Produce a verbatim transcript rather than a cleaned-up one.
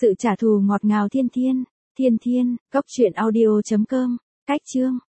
Sự trả thù ngọt ngào thiên thiên, thiên thiên, cốc truyện audio chấm com, cách chương.